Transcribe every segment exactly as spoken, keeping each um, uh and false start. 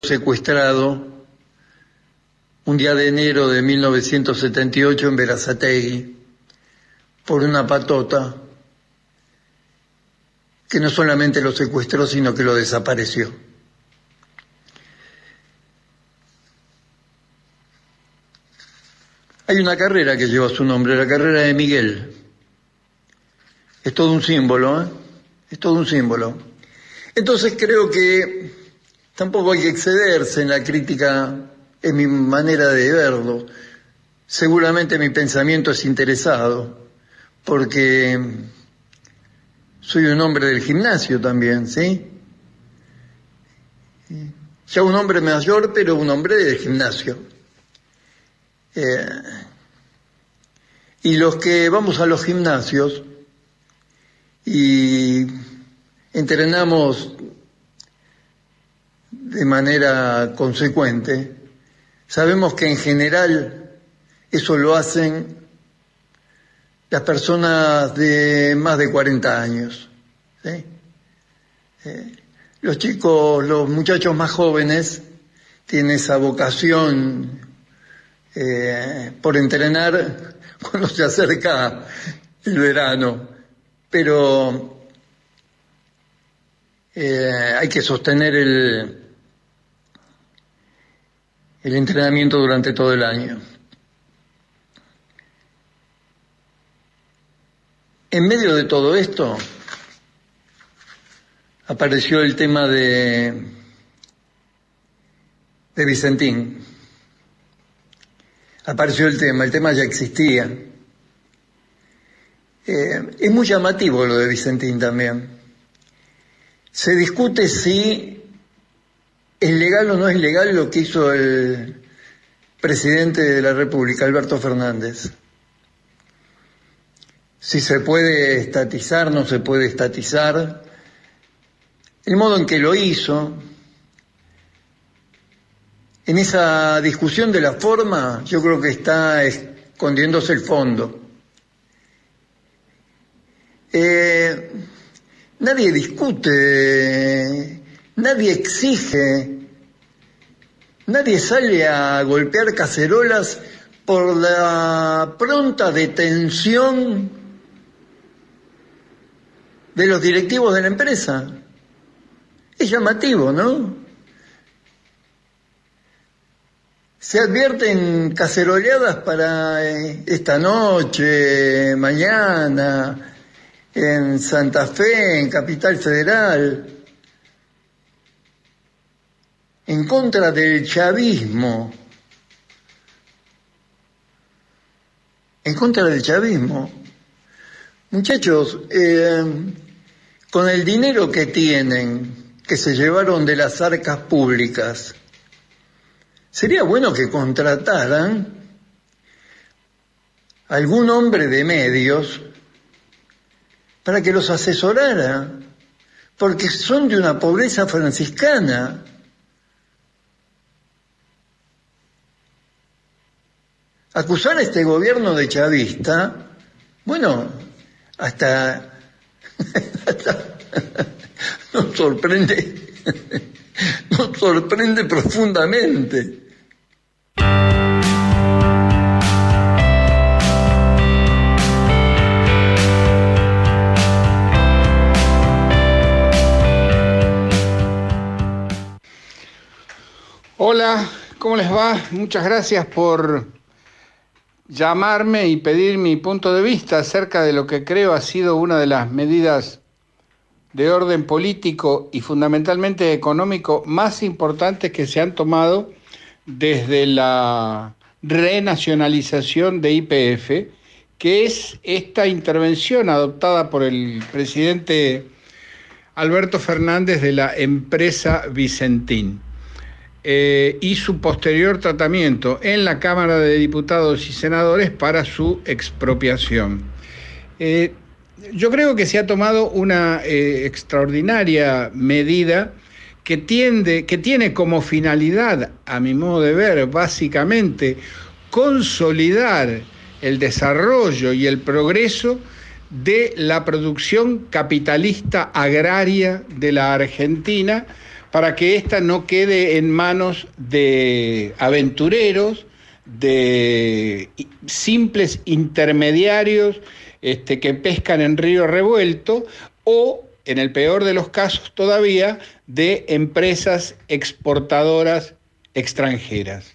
secuestrado un día de enero de mil novecientos setenta y ocho en Berazategui por una patota que no solamente lo secuestró, sino que lo desapareció. Hay una carrera que lleva su nombre, la carrera de Miguel. Es todo un símbolo, ¿eh? Es todo un símbolo. Entonces creo que tampoco hay que excederse en la crítica, en mi manera de verlo. Seguramente mi pensamiento es interesado, porque soy un hombre del gimnasio también, ¿sí? Ya un hombre mayor, pero un hombre del gimnasio. Eh, y los que vamos a los gimnasios y entrenamos de manera consecuente, sabemos que en general eso lo hacen las personas de más de cuarenta años, ¿sí? Eh, los chicos, los muchachos más jóvenes tienen esa vocación eh, por entrenar cuando se acerca el verano, pero eh, hay que sostener el el entrenamiento durante todo el año. En medio de todo esto apareció el tema de, de Vicentín. Apareció el tema, el tema ya existía. Eh, es muy llamativo lo de Vicentín también. Se discute si ¿es legal o no es legal lo que hizo el presidente de la República, Alberto Fernández? Si se puede estatizar, no se puede estatizar. El modo en que lo hizo. En esa discusión de la forma, yo creo que está escondiéndose el fondo. Eh, nadie discute. Nadie exige, nadie sale a golpear cacerolas por la pronta detención de los directivos de la empresa. Es llamativo, ¿no? Se advierten caceroleadas para esta noche, mañana, en Santa Fe, en Capital Federal, en contra del chavismo, en contra del chavismo. Muchachos, eh, con el dinero que tienen, que se llevaron de las arcas públicas, sería bueno que contrataran a algún hombre de medios para que los asesorara, porque son de una pobreza franciscana. Acusar a este gobierno de chavista, bueno, hasta, hasta nos sorprende, nos sorprende profundamente. Hola, ¿cómo les va? Muchas gracias por llamarme y pedir mi punto de vista acerca de lo que creo ha sido una de las medidas de orden político y fundamentalmente económico más importantes que se han tomado desde la renacionalización de Y P F, que es esta intervención adoptada por el presidente Alberto Fernández de la empresa Vicentín. Eh, y su posterior tratamiento en la Cámara de Diputados y Senadores para su expropiación. Eh, yo creo que se ha tomado una eh, extraordinaria medida que, tiende, que tiene como finalidad, a mi modo de ver, básicamente, consolidar el desarrollo y el progreso de la producción capitalista agraria de la Argentina para que ésta no quede en manos de aventureros, de simples intermediarios este, que pescan en río revuelto, o, en el peor de los casos todavía, de empresas exportadoras extranjeras.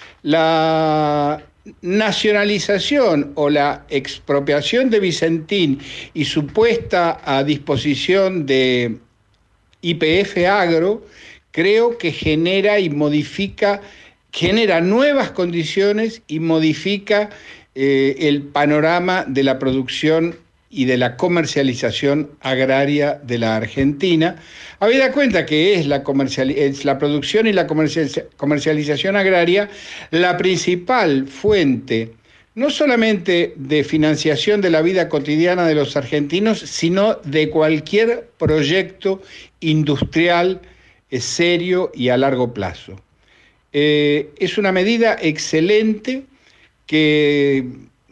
La nacionalización o la expropiación de Vicentín y su puesta a disposición de Y P F Agro, creo que genera y modifica, genera nuevas condiciones y modifica eh, el panorama de la producción y de la comercialización agraria de la Argentina. Habida cuenta que es la, comercial, es la producción y la comercialización agraria la principal fuente, no solamente de financiación de la vida cotidiana de los argentinos, sino de cualquier proyecto industrial eh, serio y a largo plazo. Eh, es una medida excelente que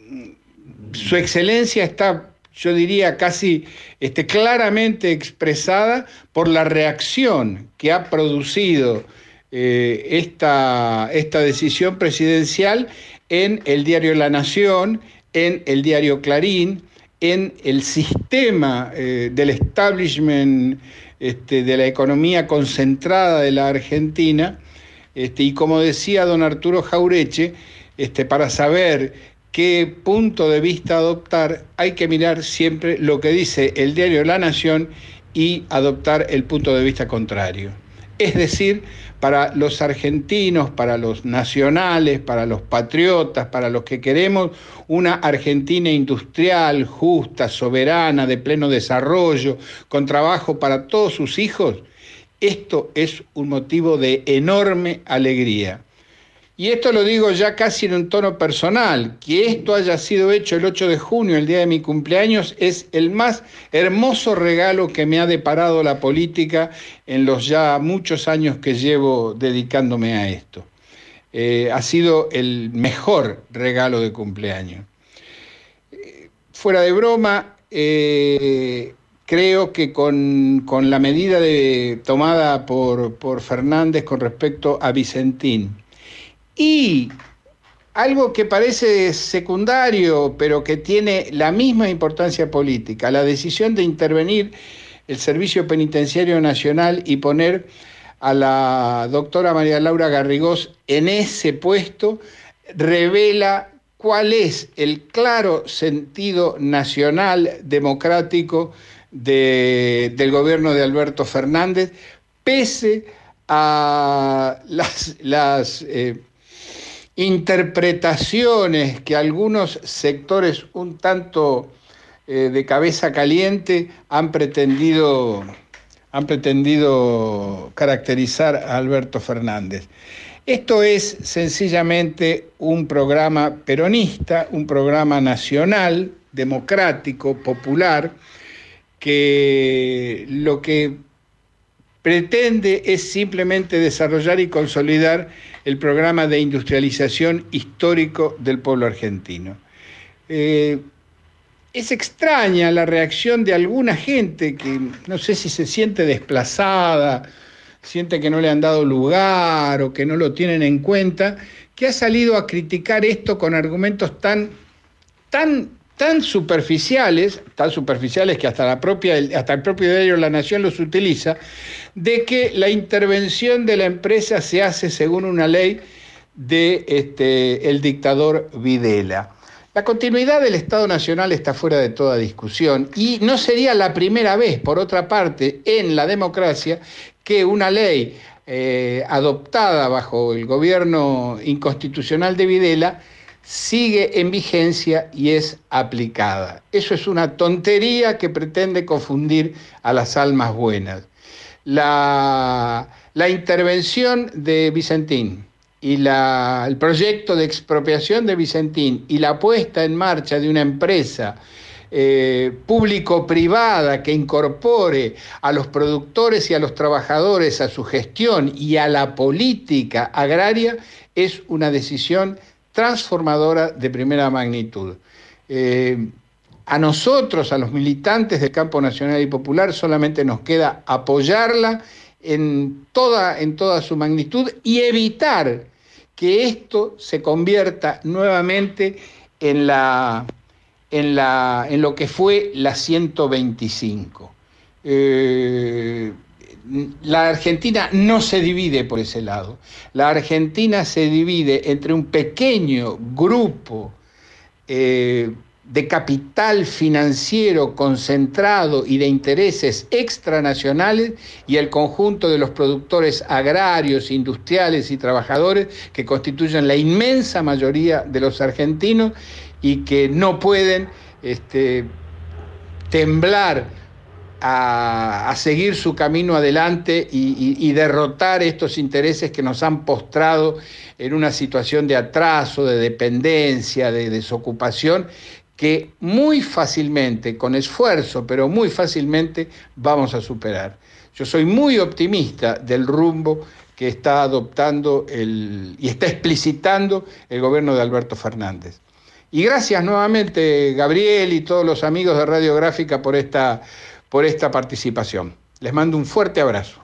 su excelencia está, yo diría, casi este, claramente expresada por la reacción que ha producido eh, esta, esta decisión presidencial en el diario La Nación, en el diario Clarín, en el sistema eh, del establishment este, de la economía concentrada de la Argentina, este, y como decía don Arturo Jaureche, este, para saber qué punto de vista adoptar, hay que mirar siempre lo que dice el diario La Nación y adoptar el punto de vista contrario. Es decir, para los argentinos, para los nacionales, para los patriotas, para los que queremos una Argentina industrial, justa, soberana, de pleno desarrollo, con trabajo para todos sus hijos, esto es un motivo de enorme alegría. Y esto lo digo ya casi en un tono personal, que esto haya sido hecho el ocho de junio, el día de mi cumpleaños, es el más hermoso regalo que me ha deparado la política en los ya muchos años que llevo dedicándome a esto. Eh, ha sido el mejor regalo de cumpleaños. Eh, fuera de broma, eh, creo que con, con la medida de, tomada por, por Fernández con respecto a Vicentín, y algo que parece secundario, pero que tiene la misma importancia política, la decisión de intervenir el Servicio Penitenciario Nacional y poner a la doctora María Laura Garrigós en ese puesto, revela cuál es el claro sentido nacional democrático de, del gobierno de Alberto Fernández, pese a las... las eh, interpretaciones que algunos sectores un tanto eh, de cabeza caliente han pretendido, han pretendido caracterizar a Alberto Fernández. Esto es sencillamente un programa peronista, un programa nacional, democrático, popular, que lo que pretende es simplemente desarrollar y consolidar el programa de industrialización histórico del pueblo argentino. Eh, es extraña la reacción de alguna gente que no sé si se siente desplazada, siente que no le han dado lugar o que no lo tienen en cuenta, que ha salido a criticar esto con argumentos tan, tan, tan superficiales, tan superficiales que hasta, la propia, hasta el propio diario La Nación los utiliza, de que la intervención de la empresa se hace según una ley de este, el dictador Videla. La continuidad del Estado Nacional está fuera de toda discusión y no sería la primera vez, por otra parte, en la democracia que una ley eh, adoptada bajo el gobierno inconstitucional de Videla sigue en vigencia y es aplicada. Eso es una tontería que pretende confundir a las almas buenas. La, la intervención de Vicentín y la, el proyecto de expropiación de Vicentín y la puesta en marcha de una empresa eh, público-privada que incorpore a los productores y a los trabajadores a su gestión y a la política agraria es una decisión transformadora de primera magnitud. Eh, A nosotros, a los militantes del campo nacional y popular, solamente nos queda apoyarla en toda, en toda su magnitud y evitar que esto se convierta nuevamente en, la, en, la, en lo que fue la ciento veinticinco. Eh, la Argentina no se divide por ese lado. La Argentina se divide entre un pequeño grupo eh, de capital financiero concentrado y de intereses extranacionales y el conjunto de los productores agrarios, industriales y trabajadores que constituyen la inmensa mayoría de los argentinos y que no pueden este, temblar a, a seguir su camino adelante y, y, y derrotar estos intereses que nos han postrado en una situación de atraso, de dependencia, de desocupación, que muy fácilmente, con esfuerzo, pero muy fácilmente vamos a superar. Yo soy muy optimista del rumbo que está adoptando el, y está explicitando el gobierno de Alberto Fernández. Y gracias nuevamente, Gabriel y todos los amigos de Radiográfica por esta, por esta participación. Les mando un fuerte abrazo.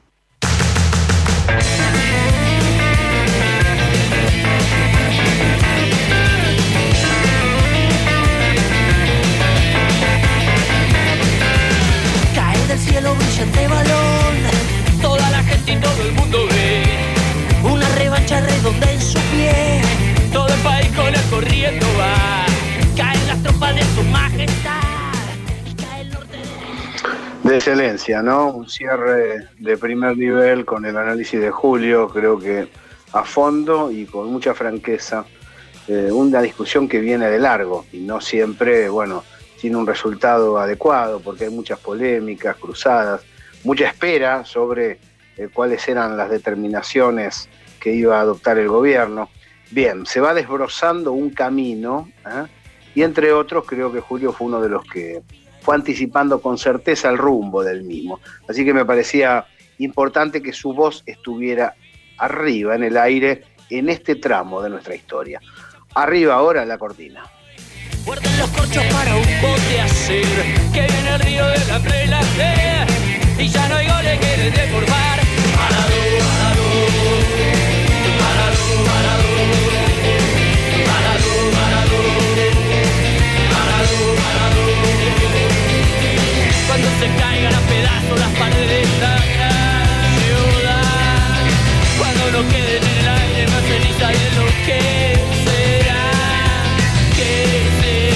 Brillante balón, toda la gente y todo el mundo ve una revancha redonda en su pie, todo el país con él corriendo va, caen las tropas de su majestad y cae el norte de... de excelencia, ¿no? Un cierre de primer nivel con el análisis de Julio, creo que a fondo y con mucha franqueza, eh, una discusión que viene de largo y no siempre, bueno, tiene un resultado adecuado porque hay muchas polémicas, cruzadas, mucha espera sobre eh, cuáles eran las determinaciones que iba a adoptar el gobierno. Bien, se va desbrozando un camino, ¿eh? Y entre otros creo que Julio fue uno de los que fue anticipando con certeza el rumbo del mismo. Así que me parecía importante que su voz estuviera arriba, en el aire, en este tramo de nuestra historia. Arriba ahora la cortina. Guarden los corchos para un bote a hacer, que viene el río de la plena y ya no hay goles que les dé por mar. Maradó, Maradó, Maradó, Maradó, Maradó, Maradó, Maradó, Maradó. Cuando se caigan a pedazos las paredes de esta ciudad, cuando no queden en el aire más ceniza de lo que será, que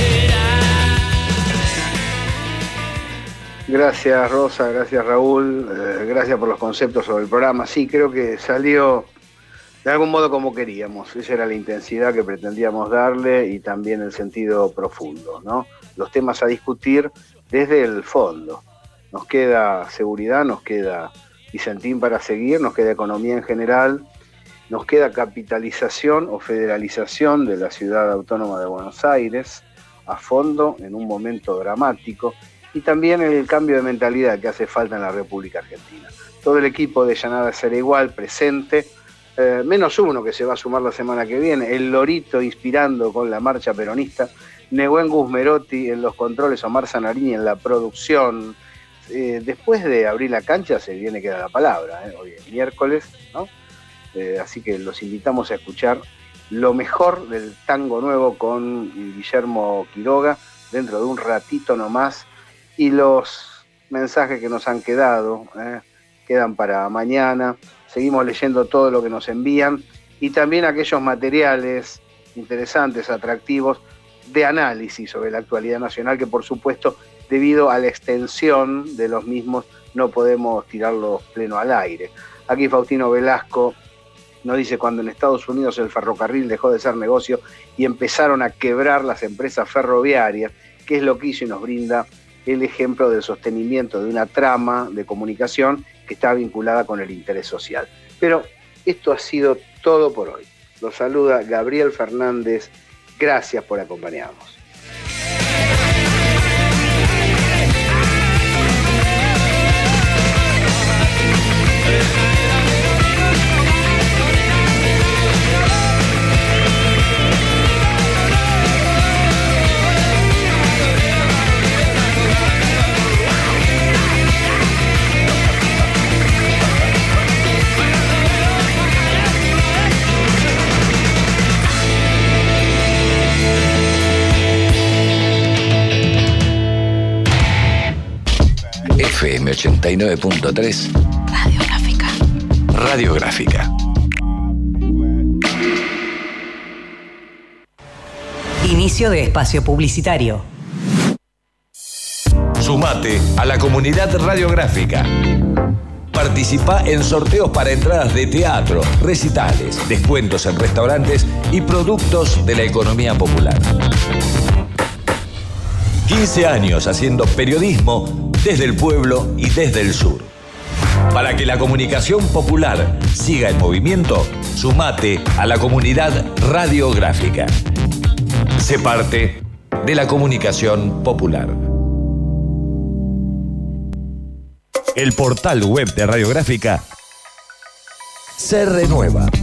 Gracias Rosa, gracias Raúl, eh, gracias por los conceptos sobre el programa. Sí, creo que salió de algún modo como queríamos, esa era la intensidad que pretendíamos darle y también el sentido profundo, ¿no? Los temas a discutir desde el fondo. Nos queda seguridad, nos queda Vicentín para seguir, nos queda economía en general, nos queda capitalización o federalización de la ciudad autónoma de Buenos Aires a fondo en un momento dramático. Y también el cambio de mentalidad que hace falta en la República Argentina. Todo el equipo de Ya Nada Será Igual presente, eh, menos uno que se va a sumar la semana que viene, el Lorito inspirando con la marcha peronista, Nehuen Guzmerotti en los controles, Omar Zanarini en la producción. Eh, después de abrir la cancha se viene que da la palabra, eh, hoy es miércoles, ¿no? Eh, así que los invitamos a escuchar lo mejor del tango nuevo con Guillermo Quiroga dentro de un ratito nomás. Y los mensajes que nos han quedado, eh, quedan para mañana. Seguimos leyendo todo lo que nos envían y también aquellos materiales interesantes, atractivos, de análisis sobre la actualidad nacional, que por supuesto, debido a la extensión de los mismos, no podemos tirarlos pleno al aire. Aquí Faustino Velasco nos dice: cuando en Estados Unidos el ferrocarril dejó de ser negocio y empezaron a quebrar las empresas ferroviarias, ¿qué es lo que hizo? Y nos brinda el ejemplo del sostenimiento de una trama de comunicación que está vinculada con el interés social. Pero esto ha sido todo por hoy. Los saluda Gabriel Fernández. Gracias por acompañarnos. ochenta y nueve punto tres. Radiográfica. Radiográfica. Inicio de espacio publicitario. Sumate a la comunidad radiográfica. Participa en sorteos para entradas de teatro, recitales, descuentos en restaurantes y productos de la economía popular. quince años haciendo periodismo desde el pueblo y desde el sur. Para que la comunicación popular siga en movimiento, sumate a la comunidad radiográfica. Sé parte de la comunicación popular. El portal web de Radiográfica se renueva.